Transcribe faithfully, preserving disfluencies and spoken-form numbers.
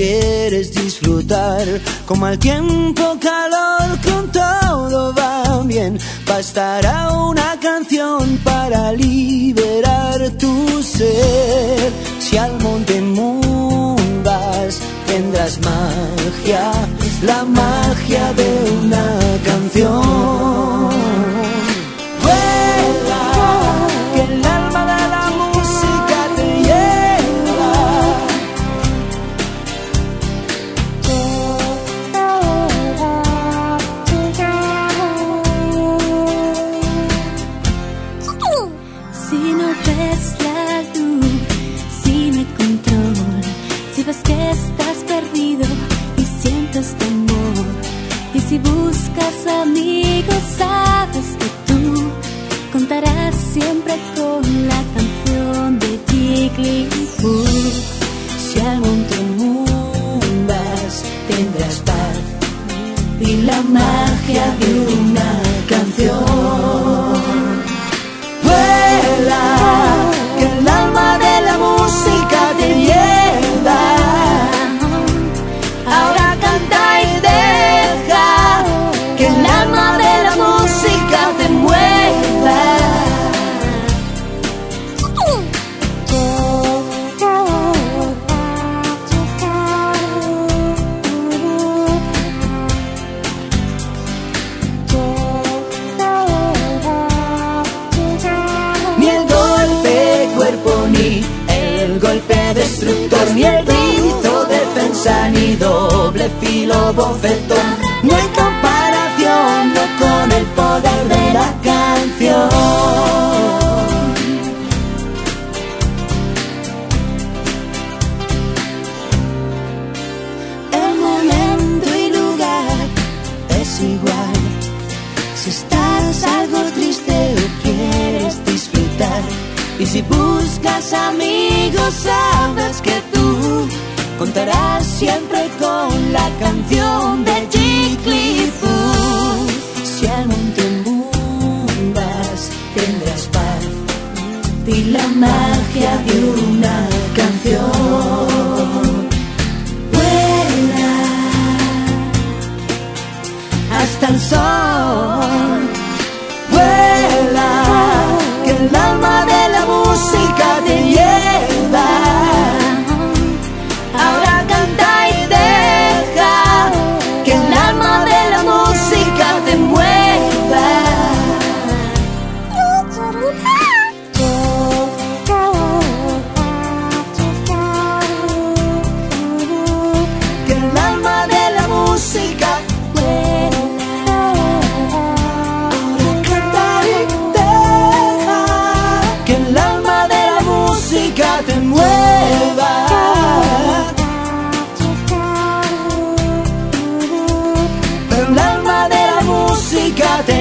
quieres disfrutar, con mal tiempo, calor, con todo va bien. Bastará una canción para liberar tu ser. Si al Monte Moon vas, tendrás magia, la magia de una canción. Vuela, que el alma de la música te lleva. Si no ves la luz, sin el control, si ves que estás perdido y sientes temor, y si buscas amigos, sabes que tú contarás siempre con la canción de Jigglypuff. Si al Monte Moon vas, tendrás paz y la magia de una canción. Vuela, que el alma de la música te lleva. Ahora canta y deja que el alma de la música te mueva. Ni el golpe cuerpo, ni el golpe destructor, ni el grito defensa, ni doble filo bofetón. No hay comparación, no con el poder de la canción. El momento y lugar es igual. Si estás algo triste o quieres disfrutar, y si buscas amigos, sabes que tú contarás siempre con la canción de Jigglypuff. Si al Monte Moon vas, tendrás paz y la magia de una canción. Vuela hasta el sol. Vuela, que el alma de la música te lleva. Ahora canta y deja que el alma de la música te mueva. Que el alma de la música ahora canta y deja que el alma de la música te mueva. El alma de la música te